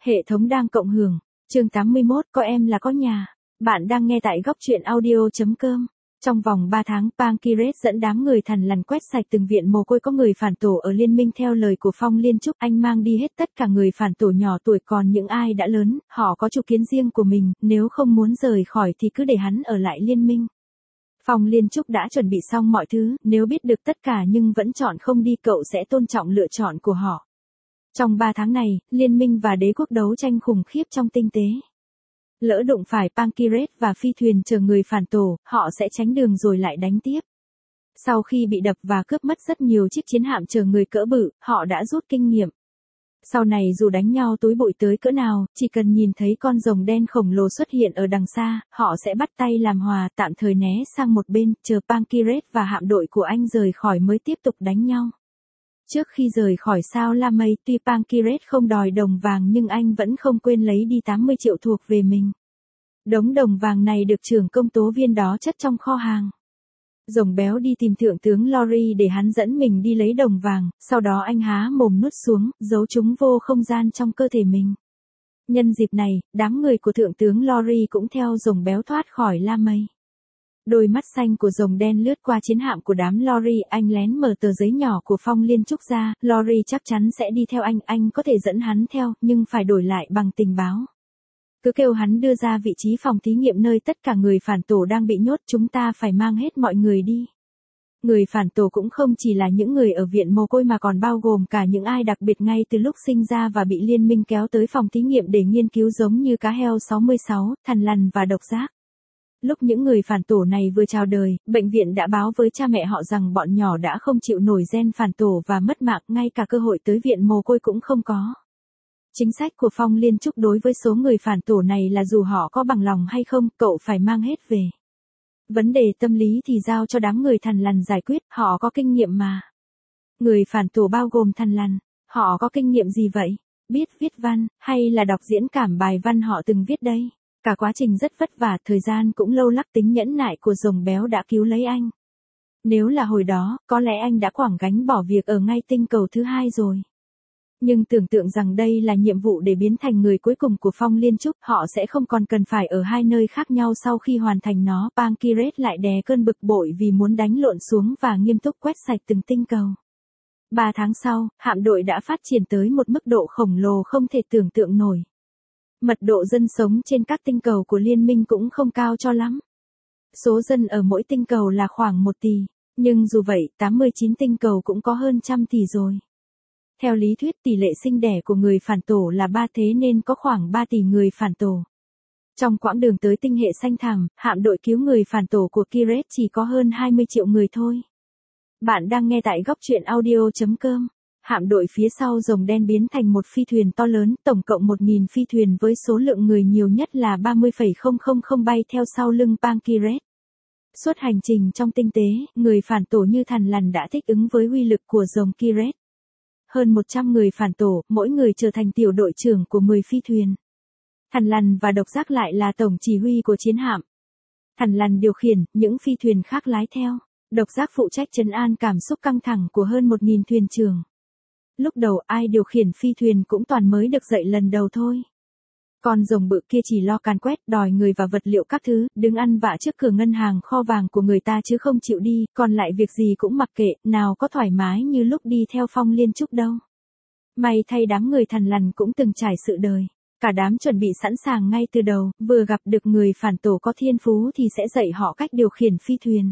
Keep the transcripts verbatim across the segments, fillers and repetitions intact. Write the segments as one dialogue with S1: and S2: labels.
S1: Hệ thống đang cộng hưởng. Chương tám mươi mốt, có em là có nhà. Bạn đang nghe tại góc truyện audio chấm com. Trong vòng ba tháng, Pancrase dẫn đám người thằn lằn quét sạch từng viện mồ côi có người phản tổ ở liên minh theo lời của Phong Liên Trúc. Anh mang đi hết tất cả người phản tổ nhỏ tuổi, còn những ai đã lớn, họ có chủ kiến riêng của mình, nếu không muốn rời khỏi thì cứ để hắn ở lại liên minh. Phong Liên Trúc đã chuẩn bị xong mọi thứ, nếu biết được tất cả nhưng vẫn chọn không đi, cậu sẽ tôn trọng lựa chọn của họ. Trong ba tháng này, liên minh và đế quốc đấu tranh khủng khiếp trong tinh tế. Lỡ đụng phải Pancrase và phi thuyền chờ người phản tổ, họ sẽ tránh đường rồi lại đánh tiếp. Sau khi bị đập và cướp mất rất nhiều chiếc chiến hạm chờ người cỡ bự, họ đã rút kinh nghiệm. Sau này dù đánh nhau túi bụi tới cỡ nào, chỉ cần nhìn thấy con rồng đen khổng lồ xuất hiện ở đằng xa, họ sẽ bắt tay làm hòa, tạm thời né sang một bên, chờ Pancrase và hạm đội của anh rời khỏi mới tiếp tục đánh nhau. Trước khi rời khỏi sao La Mây, tuy Pancrase không đòi đồng vàng nhưng anh vẫn không quên lấy đi tám mươi triệu thuộc về mình. Đống đồng vàng này được trưởng công tố viên đó chất trong kho hàng. Rồng béo đi tìm thượng tướng Lori để hắn dẫn mình đi lấy đồng vàng, sau đó anh há mồm nuốt xuống, giấu chúng vô không gian trong cơ thể mình. Nhân dịp này, đám người của thượng tướng Lori cũng theo rồng béo thoát khỏi La Mây. Đôi mắt xanh của rồng đen lướt qua chiến hạm của đám Lori, anh lén mở tờ giấy nhỏ của Phong Liên Trúc ra, Lori chắc chắn sẽ đi theo anh, anh có thể dẫn hắn theo, nhưng phải đổi lại bằng tình báo. Cứ kêu hắn đưa ra vị trí phòng thí nghiệm nơi tất cả người phản tổ đang bị nhốt, chúng ta phải mang hết mọi người đi. Người phản tổ cũng không chỉ là những người ở viện mồ côi mà còn bao gồm cả những ai đặc biệt ngay từ lúc sinh ra và bị liên minh kéo tới phòng thí nghiệm để nghiên cứu, giống như cá heo sáu mươi sáu, thằn lằn và độc giác. Lúc những người phản tổ này vừa chào đời, bệnh viện đã báo với cha mẹ họ rằng bọn nhỏ đã không chịu nổi gen phản tổ và mất mạng, ngay cả cơ hội tới viện mồ côi cũng không có. Chính sách của Phong Liên Trúc đối với số người phản tổ này là dù họ có bằng lòng hay không, cậu phải mang hết về. Vấn đề tâm lý thì giao cho đám người thằn lằn giải quyết, họ có kinh nghiệm mà. Người phản tổ bao gồm thằn lằn, họ có kinh nghiệm gì vậy? Biết viết văn, hay là đọc diễn cảm bài văn họ từng viết đây? Cả quá trình rất vất vả, thời gian cũng lâu lắc, tính nhẫn nại của rồng béo đã cứu lấy anh. Nếu là hồi đó, có lẽ anh đã quẳng gánh bỏ việc ở ngay tinh cầu thứ hai rồi. Nhưng tưởng tượng rằng đây là nhiệm vụ để biến thành người cuối cùng của Phong Liên Trúc, họ sẽ không còn cần phải ở hai nơi khác nhau sau khi hoàn thành nó. Pancrase lại đè cơn bực bội vì muốn đánh lộn xuống và nghiêm túc quét sạch từng tinh cầu. Ba tháng sau, hạm đội đã phát triển tới một mức độ khổng lồ không thể tưởng tượng nổi. Mật độ dân sống trên các tinh cầu của liên minh cũng không cao cho lắm. Số dân ở mỗi tinh cầu là khoảng một tỷ, nhưng dù vậy, tám mươi chín tinh cầu cũng có hơn trăm tỷ rồi. Theo lý thuyết, tỷ lệ sinh đẻ của người phản tổ là ba, thế nên có khoảng ba tỷ người phản tổ. Trong quãng đường tới tinh hệ xanh thẳm, hạm đội cứu người phản tổ của Pancrase chỉ có hơn hai mươi triệu người thôi. Bạn đang nghe tại góc truyện audio chấm com. Hạm đội phía sau rồng đen biến thành một phi thuyền to lớn, tổng cộng một nghìn phi thuyền với số lượng người nhiều nhất là ba mươi phẩy không không không bay theo sau lưng Pancrase. Suốt hành trình trong tinh tế, người phản tổ như thằn lằn đã thích ứng với uy lực của rồng Pancrase. Hơn một trăm người phản tổ, mỗi người trở thành tiểu đội trưởng của mười phi thuyền. Thằn lằn và độc giác lại là tổng chỉ huy của chiến hạm. Thằn lằn điều khiển, những phi thuyền khác lái theo. Độc giác phụ trách trấn an cảm xúc căng thẳng của hơn một nghìn thuyền trưởng. Lúc đầu ai điều khiển phi thuyền cũng toàn mới được dạy lần đầu thôi. Con rồng bự kia chỉ lo càn quét, đòi người và vật liệu các thứ, đứng ăn vạ trước cửa ngân hàng kho vàng của người ta chứ không chịu đi, còn lại việc gì cũng mặc kệ, nào có thoải mái như lúc đi theo Phong Liên Trúc đâu. May thay đám người thằn lằn cũng từng trải sự đời. Cả đám chuẩn bị sẵn sàng ngay từ đầu, vừa gặp được người phản tổ có thiên phú thì sẽ dạy họ cách điều khiển phi thuyền.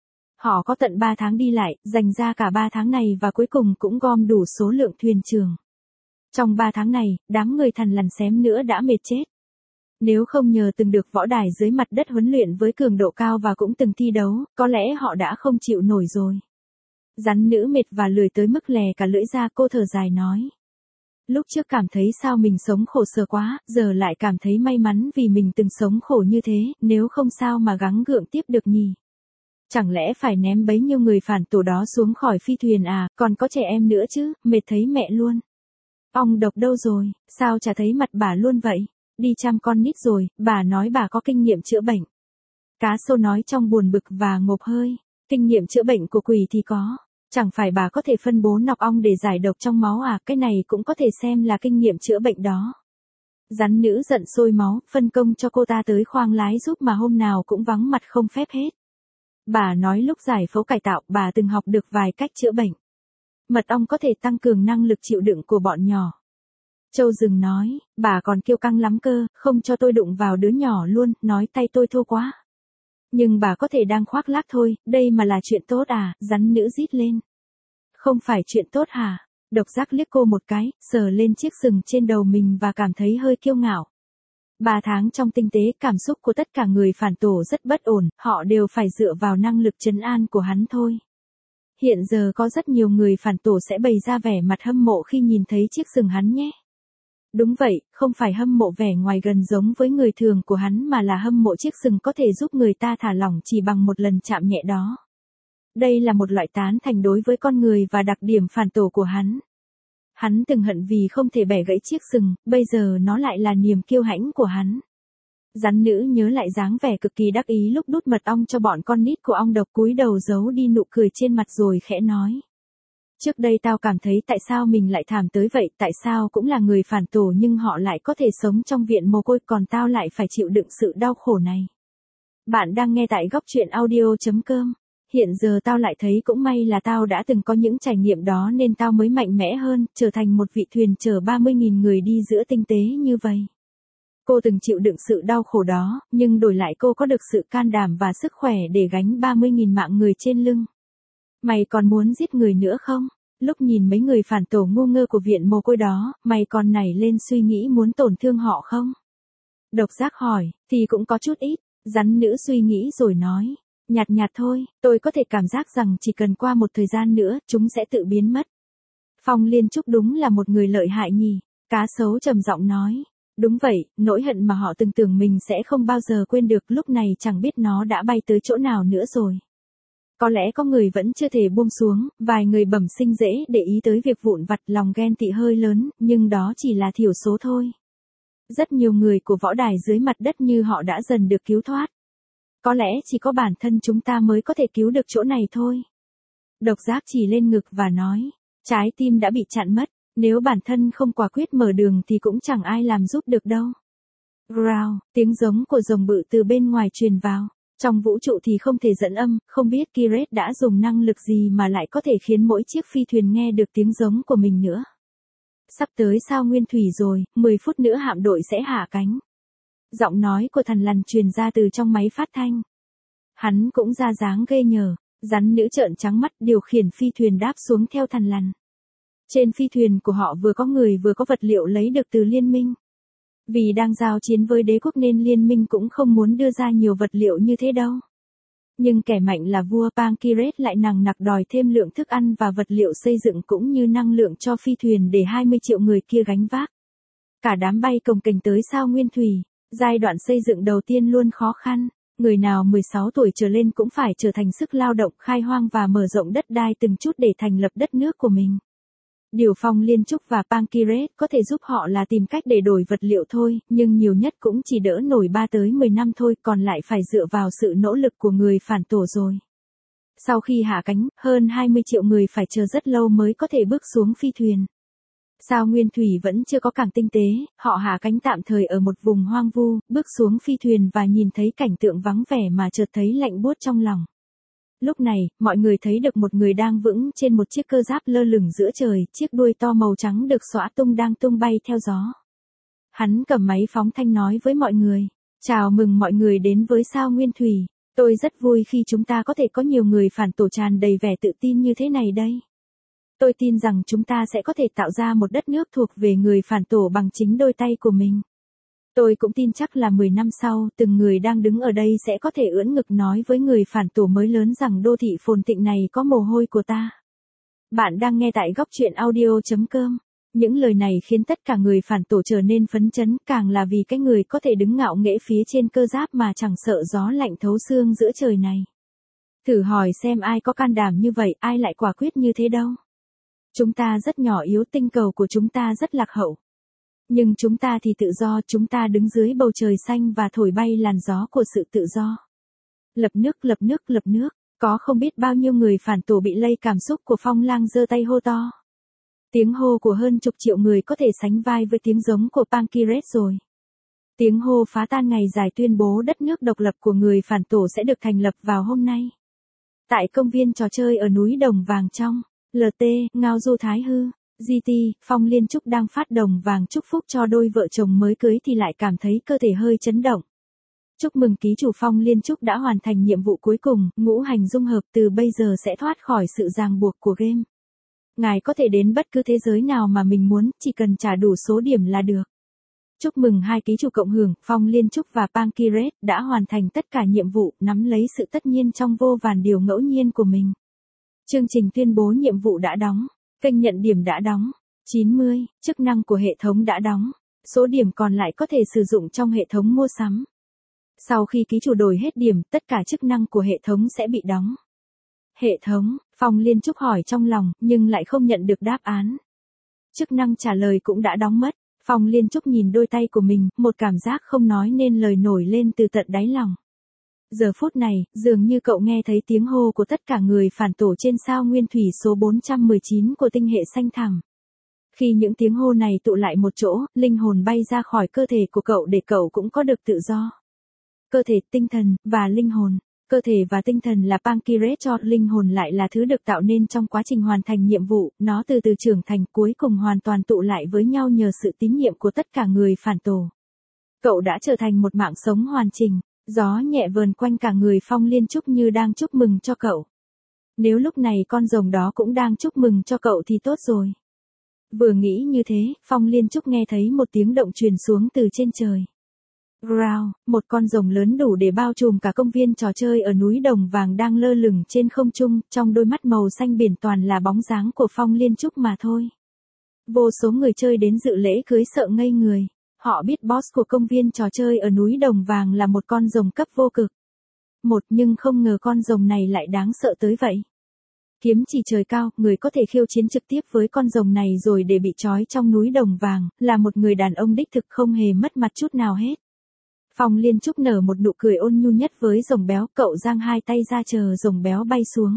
S1: Họ có tận ba tháng đi lại, dành ra cả ba tháng này và cuối cùng cũng gom đủ số lượng thuyền trưởng. Trong ba tháng này, đám người thằn lằn xém nữa đã mệt chết. Nếu không nhờ từng được võ đài dưới mặt đất huấn luyện với cường độ cao và cũng từng thi đấu, có lẽ họ đã không chịu nổi rồi. Rắn nữ mệt và lười tới mức lè cả lưỡi ra, cô thở dài nói. Lúc trước cảm thấy sao mình sống khổ sở quá, giờ lại cảm thấy may mắn vì mình từng sống khổ như thế, nếu không sao mà gắng gượng tiếp được nhỉ. Chẳng lẽ phải ném bấy nhiêu người phản tổ đó xuống khỏi phi thuyền à, còn có trẻ em nữa chứ, mệt thấy mẹ luôn. Ong độc đâu rồi, sao chả thấy mặt bà luôn vậy, đi chăm con nít rồi, bà nói bà có kinh nghiệm chữa bệnh. Cá sâu nói trong buồn bực và ngộp hơi, kinh nghiệm chữa bệnh của quỷ thì có, chẳng phải bà có thể phân bố nọc ong để giải độc trong máu à, cái này cũng có thể xem là kinh nghiệm chữa bệnh đó. Rắn nữ giận sôi máu, phân công cho cô ta tới khoang lái giúp mà hôm nào cũng vắng mặt không phép hết. Bà nói lúc giải phẫu cải tạo bà từng học được vài cách chữa bệnh. Mật ong có thể tăng cường năng lực chịu đựng của bọn nhỏ. Châu rừng nói, bà còn kiêu căng lắm cơ, không cho tôi đụng vào đứa nhỏ luôn, nói tay tôi thô quá. Nhưng bà có thể đang khoác lác thôi, đây mà là chuyện tốt à, rắn nữ rít lên. Không phải chuyện tốt hả? Độc giác liếc cô một cái, sờ lên chiếc sừng trên đầu mình và cảm thấy hơi kiêu ngạo. Ba tháng trong tinh tế, cảm xúc của tất cả người phản tổ rất bất ổn, họ đều phải dựa vào năng lực trấn an của hắn thôi. Hiện giờ có rất nhiều người phản tổ sẽ bày ra vẻ mặt hâm mộ khi nhìn thấy chiếc sừng hắn nhé. Đúng vậy, không phải hâm mộ vẻ ngoài gần giống với người thường của hắn mà là hâm mộ chiếc sừng có thể giúp người ta thả lỏng chỉ bằng một lần chạm nhẹ đó. Đây là một loại tán thành đối với con người và đặc điểm phản tổ của hắn. Hắn từng hận vì không thể bẻ gãy chiếc sừng, bây giờ nó lại là niềm kiêu hãnh của hắn. Rắn nữ nhớ lại dáng vẻ cực kỳ đắc ý lúc đút mật ong cho bọn con nít của ong độc, cúi đầu giấu đi nụ cười trên mặt rồi khẽ nói. Trước đây tao cảm thấy tại sao mình lại thảm tới vậy, tại sao cũng là người phản tổ nhưng họ lại có thể sống trong viện mồ côi còn tao lại phải chịu đựng sự đau khổ này. Bạn đang nghe tại góc truyện audio chấm com. Hiện giờ tao lại thấy cũng may là tao đã từng có những trải nghiệm đó nên tao mới mạnh mẽ hơn, trở thành một vị thuyền chở ba mươi nghìn người đi giữa tinh tế như vậy. Cô từng chịu đựng sự đau khổ đó, nhưng đổi lại cô có được sự can đảm và sức khỏe để gánh ba mươi nghìn mạng người trên lưng. Mày còn muốn giết người nữa không? Lúc nhìn mấy người phản tổ ngu ngơ của viện mồ côi đó, mày còn nảy lên suy nghĩ muốn tổn thương họ không? Độc giác hỏi, thì cũng có chút ít, rắn nữ suy nghĩ rồi nói. Nhạt nhạt thôi, tôi có thể cảm giác rằng chỉ cần qua một thời gian nữa, chúng sẽ tự biến mất. Phong Liên Trúc đúng là một người lợi hại nhỉ, cá sấu trầm giọng nói. Đúng vậy, nỗi hận mà họ từng tưởng mình sẽ không bao giờ quên được lúc này chẳng biết nó đã bay tới chỗ nào nữa rồi. Có lẽ có người vẫn chưa thể buông xuống, vài người bẩm sinh dễ để ý tới việc vụn vặt lòng ghen tị hơi lớn, nhưng đó chỉ là thiểu số thôi. Rất nhiều người của võ đài dưới mặt đất như họ đã dần được cứu thoát. Có lẽ chỉ có bản thân chúng ta mới có thể cứu được chỗ này thôi. Độc giác chỉ lên ngực và nói, trái tim đã bị chặn mất, nếu bản thân không quả quyết mở đường thì cũng chẳng ai làm giúp được đâu. Growl, tiếng giống của rồng bự từ bên ngoài truyền vào. Trong vũ trụ thì không thể dẫn âm, không biết Kiret đã dùng năng lực gì mà lại có thể khiến mỗi chiếc phi thuyền nghe được tiếng giống của mình nữa. Sắp tới sao nguyên thủy rồi, mười phút nữa hạm đội sẽ hạ cánh. Giọng nói của Thằn Lằn truyền ra từ trong máy phát thanh. Hắn cũng ra dáng ghê nhờ, rắn nữ trợn trắng mắt điều khiển phi thuyền đáp xuống theo Thằn Lằn. Trên phi thuyền của họ vừa có người vừa có vật liệu lấy được từ liên minh. Vì đang giao chiến với đế quốc nên liên minh cũng không muốn đưa ra nhiều vật liệu như thế đâu. Nhưng kẻ mạnh là vua Pankiret lại nằng nặc đòi thêm lượng thức ăn và vật liệu xây dựng cũng như năng lượng cho phi thuyền để hai mươi triệu người kia gánh vác. Cả đám bay cồng kềnh tới sao nguyên thủy, giai đoạn xây dựng đầu tiên luôn khó khăn, người nào mười sáu tuổi trở lên cũng phải trở thành sức lao động khai hoang và mở rộng đất đai từng chút để thành lập đất nước của mình. Điều Phong Liên Trúc và Pankiret có thể giúp họ là tìm cách để đổi vật liệu thôi, nhưng nhiều nhất cũng chỉ đỡ nổi ba tới mười năm thôi, còn lại phải dựa vào sự nỗ lực của người phản tổ rồi. Sau khi hạ cánh, hơn hai mươi triệu người phải chờ rất lâu mới có thể bước xuống phi thuyền. Sao Nguyên Thủy vẫn chưa có cảng tinh tế, họ hạ cánh tạm thời ở một vùng hoang vu, bước xuống phi thuyền và nhìn thấy cảnh tượng vắng vẻ mà chợt thấy lạnh buốt trong lòng. Lúc này, mọi người thấy được một người đang vững trên một chiếc cơ giáp lơ lửng giữa trời, chiếc đuôi to màu trắng được xõa tung đang tung bay theo gió. Hắn cầm máy phóng thanh nói với mọi người, chào mừng mọi người đến với sao Nguyên Thủy, tôi rất vui khi chúng ta có thể có nhiều người phản tổ tràn đầy vẻ tự tin như thế này đây. Tôi tin rằng chúng ta sẽ có thể tạo ra một đất nước thuộc về người phản tổ bằng chính đôi tay của mình. Tôi cũng tin chắc là mười năm sau, từng người đang đứng ở đây sẽ có thể ưỡn ngực nói với người phản tổ mới lớn rằng đô thị phồn thịnh này có mồ hôi của ta. Bạn đang nghe tại góc truyện audio chấm com. Những lời này khiến tất cả người phản tổ trở nên phấn chấn, càng là vì cái người có thể đứng ngạo nghễ phía trên cơ giáp mà chẳng sợ gió lạnh thấu xương giữa trời này. Thử hỏi xem ai có can đảm như vậy, ai lại quả quyết như thế đâu. Chúng ta rất nhỏ yếu, tinh cầu của chúng ta rất lạc hậu. Nhưng chúng ta thì tự do, chúng ta đứng dưới bầu trời xanh và thổi bay làn gió của sự tự do. Lập nước, lập nước, lập nước, có không biết bao nhiêu người phản tổ bị lây cảm xúc của Phong Lang giơ tay hô to. Tiếng hô của hơn chục triệu người có thể sánh vai với tiếng giống của Pankiret rồi. Tiếng hô phá tan ngày dài tuyên bố đất nước độc lập của người phản tổ sẽ được thành lập vào hôm nay. Tại công viên trò chơi ở núi Đồng Vàng trong, lờ tê, Ngao Du Thái Hư, giê tê, Phong Liên Trúc đang phát đồng vàng chúc phúc cho đôi vợ chồng mới cưới thì lại cảm thấy cơ thể hơi chấn động. Chúc mừng ký chủ Phong Liên Trúc đã hoàn thành nhiệm vụ cuối cùng, ngũ hành dung hợp từ bây giờ sẽ thoát khỏi sự ràng buộc của game. Ngài có thể đến bất cứ thế giới nào mà mình muốn, chỉ cần trả đủ số điểm là được. Chúc mừng hai ký chủ cộng hưởng, Phong Liên Trúc và Pankiret đã hoàn thành tất cả nhiệm vụ, nắm lấy sự tất nhiên trong vô vàn điều ngẫu nhiên của mình. Chương trình tuyên bố nhiệm vụ đã đóng, kênh nhận điểm đã đóng, chín mươi, chức năng của hệ thống đã đóng, số điểm còn lại có thể sử dụng trong hệ thống mua sắm. Sau khi ký chủ đổi hết điểm, tất cả chức năng của hệ thống sẽ bị đóng. Hệ thống, Phong Liên Trúc hỏi trong lòng, nhưng lại không nhận được đáp án. Chức năng trả lời cũng đã đóng mất. Phong Liên Trúc nhìn đôi tay của mình, một cảm giác không nói nên lời nổi lên từ tận đáy lòng. Giờ phút này, dường như cậu nghe thấy tiếng hô của tất cả người phản tổ trên sao nguyên thủy số bốn trăm mười chín của tinh hệ xanh thẳm. Khi những tiếng hô này tụ lại một chỗ, linh hồn bay ra khỏi cơ thể của cậu để cậu cũng có được tự do. Cơ thể, tinh thần, và linh hồn. Cơ thể và tinh thần là Pankiret cho, linh hồn lại là thứ được tạo nên trong quá trình hoàn thành nhiệm vụ, nó từ từ trưởng thành cuối cùng hoàn toàn tụ lại với nhau nhờ sự tín nhiệm của tất cả người phản tổ. Cậu đã trở thành một mạng sống hoàn chỉnh, gió nhẹ vờn quanh cả người Phong Liên Trúc như đang chúc mừng cho cậu. Nếu lúc này con rồng đó cũng đang chúc mừng cho cậu thì tốt rồi. Vừa nghĩ như thế, Phong Liên Trúc nghe thấy một tiếng động truyền xuống từ trên trời. Growl, một con rồng lớn đủ để bao trùm cả công viên trò chơi ở núi Đồng Vàng đang lơ lửng trên không trung, trong đôi mắt màu xanh biển toàn là bóng dáng của Phong Liên Trúc mà thôi. Vô số người chơi đến dự lễ cưới sợ ngây người, họ biết boss của công viên trò chơi ở núi Đồng Vàng là một con rồng cấp vô cực. Một nhưng không ngờ con rồng này lại đáng sợ tới vậy. Kiếm chỉ trời cao, người có thể khiêu chiến trực tiếp với con rồng này rồi để bị trói trong núi Đồng Vàng, là một người đàn ông đích thực không hề mất mặt chút nào hết. Phong Liên Trúc nở một nụ cười ôn nhu nhất với rồng béo, cậu giang hai tay ra chờ rồng béo bay xuống.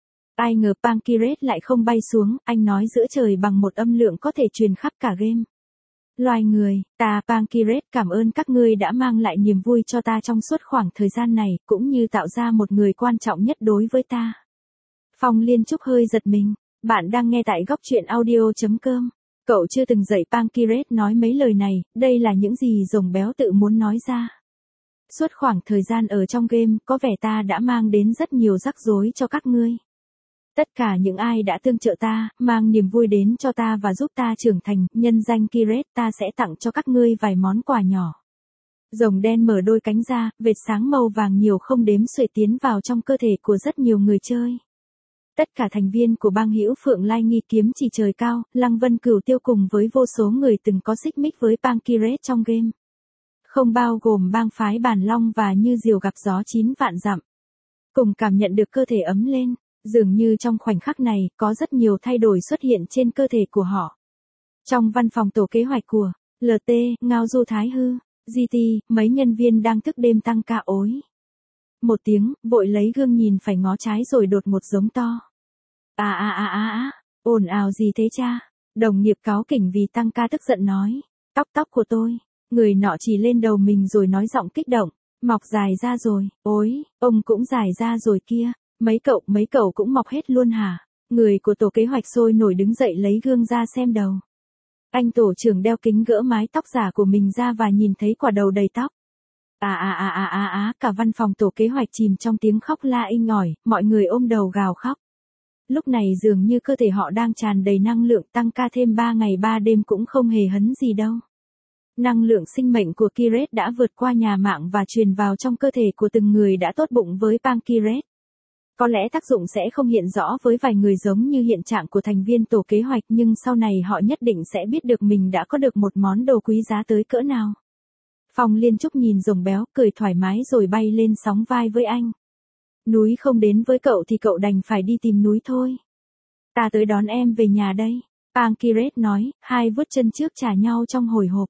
S1: Ai ngờ Pankiret lại không bay xuống, anh nói giữa trời bằng một âm lượng có thể truyền khắp cả game. Loài người, ta Pankiret cảm ơn các ngươi đã mang lại niềm vui cho ta trong suốt khoảng thời gian này, cũng như tạo ra một người quan trọng nhất đối với ta. Phong Liên Trúc hơi giật mình, bạn đang nghe tại góc truyện audio chấm com. Cậu chưa từng dạy Pankiret nói mấy lời này, đây là những gì rồng béo tự muốn nói ra. Suốt khoảng thời gian ở trong game, có vẻ ta đã mang đến rất nhiều rắc rối cho các ngươi. Tất cả những ai đã tương trợ ta, mang niềm vui đến cho ta và giúp ta trưởng thành, nhân danh Kiret ta sẽ tặng cho các ngươi vài món quà nhỏ. Rồng đen mở đôi cánh ra, vệt sáng màu vàng nhiều không đếm xuể tiến vào trong cơ thể của rất nhiều người chơi. Tất cả thành viên của bang hữu Phượng Lai Nghi kiếm chỉ trời cao, Lăng Vân Cửu Tiêu cùng với vô số người từng có xích mích với Pankiret trong game. Không bao gồm bang phái Bàn Long và Như Diều gặp gió chín vạn dặm. Cùng cảm nhận được cơ thể ấm lên, dường như trong khoảnh khắc này, có rất nhiều thay đổi xuất hiện trên cơ thể của họ. Trong văn phòng tổ kế hoạch của lờ tê, Ngao Du Thái Hư, giê tê, mấy nhân viên đang thức đêm tăng ca ối. Một tiếng, vội lấy gương nhìn phải ngó trái rồi đột một giống to. À à à à à, ồn ào gì thế cha? Đồng nghiệp cáu kỉnh vì tăng ca tức giận nói. Tóc tóc của tôi. Người nọ chỉ lên đầu mình rồi nói giọng kích động. Mọc dài ra rồi, ôi, ông cũng dài ra rồi kia. Mấy cậu, mấy cậu cũng mọc hết luôn hả? Người của tổ kế hoạch sôi nổi đứng dậy lấy gương ra xem đầu. Anh tổ trưởng đeo kính gỡ mái tóc giả của mình ra và nhìn thấy quả đầu đầy tóc. À à à à à à, cả văn phòng tổ kế hoạch chìm trong tiếng khóc la inh ỏi, mọi người ôm đầu gào khóc. Lúc này dường như cơ thể họ đang tràn đầy năng lượng, tăng ca thêm ba ngày ba đêm cũng không hề hấn gì đâu. Năng lượng sinh mệnh của Kiret đã vượt qua nhà mạng và truyền vào trong cơ thể của từng người đã tốt bụng với Pankiret. Có lẽ tác dụng sẽ không hiện rõ với vài người giống như hiện trạng của thành viên tổ kế hoạch, nhưng sau này họ nhất định sẽ biết được mình đã có được một món đồ quý giá tới cỡ nào. Phong Liên Trúc nhìn rồng béo, cười thoải mái rồi bay lên sóng vai với anh. Núi không đến với cậu thì cậu đành phải đi tìm núi thôi. Ta tới đón em về nhà đây. Pankiret nói, hai vuốt chân trước chà nhau trong hồi hộp.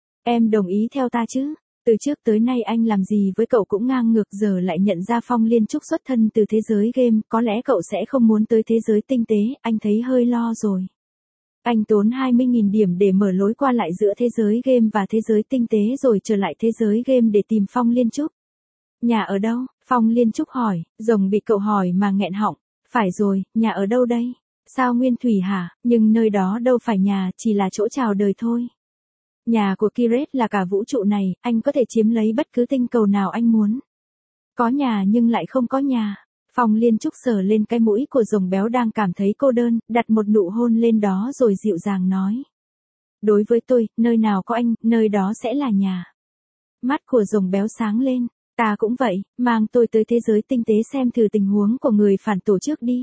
S1: Em đồng ý theo ta chứ? Từ trước tới nay anh làm gì với cậu cũng ngang ngược, giờ lại nhận ra Phong Liên Trúc xuất thân từ thế giới game, có lẽ cậu sẽ không muốn tới thế giới tinh tế, anh thấy hơi lo rồi. Anh tốn hai mươi nghìn điểm để mở lối qua lại giữa thế giới game và thế giới tinh tế rồi trở lại thế giới game để tìm Phong Liên Trúc. Nhà ở đâu? Phong Liên Trúc hỏi, rồng bị cậu hỏi mà nghẹn họng. Phải rồi, nhà ở đâu đây? Sao Nguyên Thủy hả? Nhưng nơi đó đâu phải nhà, chỉ là chỗ chào đời thôi. Nhà của Kiret là cả vũ trụ này, anh có thể chiếm lấy bất cứ tinh cầu nào anh muốn. Có nhà nhưng lại không có nhà. Phong Liên Trúc sờ lên cái mũi của rồng béo đang cảm thấy cô đơn, đặt một nụ hôn lên đó rồi dịu dàng nói. Đối với tôi, nơi nào có anh, nơi đó sẽ là nhà. Mắt của rồng béo sáng lên, ta cũng vậy, mang tôi tới thế giới tinh tế xem thử tình huống của người phản tổ trước đi.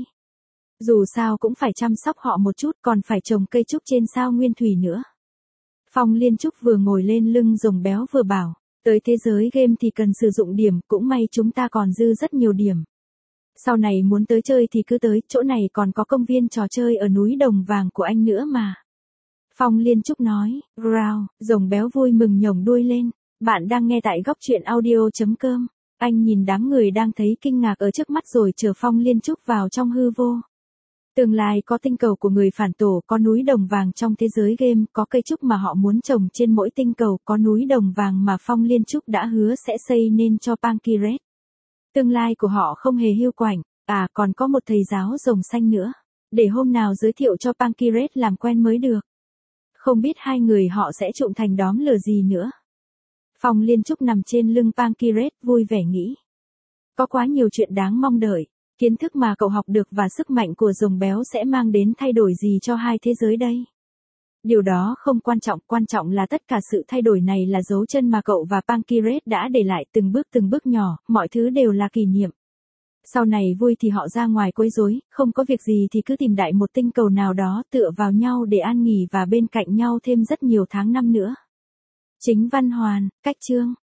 S1: Dù sao cũng phải chăm sóc họ một chút, còn phải trồng cây trúc trên sao Nguyên Thủy nữa. Phong Liên Trúc vừa ngồi lên lưng rồng béo vừa bảo, tới thế giới game thì cần sử dụng điểm, cũng may chúng ta còn dư rất nhiều điểm. Sau này muốn tới chơi thì cứ tới, chỗ này còn có công viên trò chơi ở núi Đồng Vàng của anh nữa mà. Phong Liên Trúc nói, wow, rồng béo vui mừng nhổng đuôi lên. Bạn đang nghe tại góc truyện audio.com. Anh nhìn đám người đang thấy kinh ngạc ở trước mắt rồi chờ Phong Liên Trúc vào trong hư vô. Tương lai có tinh cầu của người phản tổ, có núi Đồng Vàng trong thế giới game, có cây trúc mà họ muốn trồng trên mỗi tinh cầu, có núi Đồng Vàng mà Phong Liên Trúc đã hứa sẽ xây nên cho Pankiret. Tương lai của họ không hề hiu quạnh, à còn có một thầy giáo rồng xanh nữa. Để hôm nào giới thiệu cho Pankiret làm quen mới được. Không biết hai người họ sẽ trụm thành đóm lửa gì nữa. Phong Liên Trúc nằm trên lưng Pankiret vui vẻ nghĩ. Có quá nhiều chuyện đáng mong đợi. Kiến thức mà cậu học được và sức mạnh của rồng béo sẽ mang đến thay đổi gì cho hai thế giới đây? Điều đó không quan trọng, quan trọng là tất cả sự thay đổi này là dấu chân mà cậu và Pankiret đã để lại từng bước từng bước nhỏ, mọi thứ đều là kỷ niệm. Sau này vui thì họ ra ngoài quấy rối, không có việc gì thì cứ tìm đại một tinh cầu nào đó tựa vào nhau để an nghỉ và bên cạnh nhau thêm rất nhiều tháng năm nữa. Chính văn hoàn, cách chương.